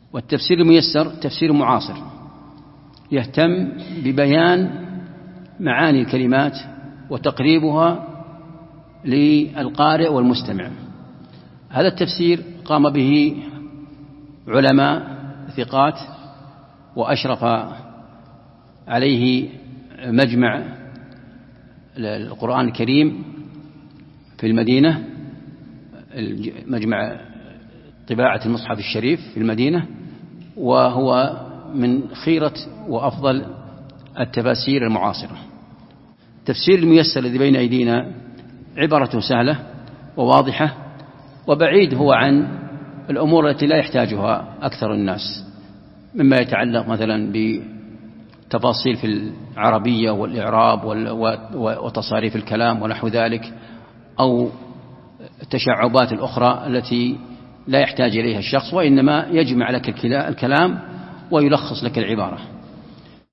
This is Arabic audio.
والتفسير الميسر تفسير معاصر يهتم ببيان معاني الكلمات وتقريبها للقارئ والمستمع. هذا التفسير قام به علماء ثقات، وأشرف عليه مجمع القرآن الكريم في المدينة، مجمع طباعة المصحف الشريف في المدينة، وهو من خيرة وأفضل التفاسير المعاصرة. التفسير الميسر الذي بين أيدينا عبارته سهلة وواضحة، وبعيد هو عن الأمور التي لا يحتاجها أكثر الناس، مما يتعلق مثلا بتفاصيل في العربية والإعراب وتصاريف الكلام ونحو ذلك، أو التشعبات الأخرى التي لا يحتاج إليها الشخص، وإنما يجمع لك الكلام ويلخص لك العبارة.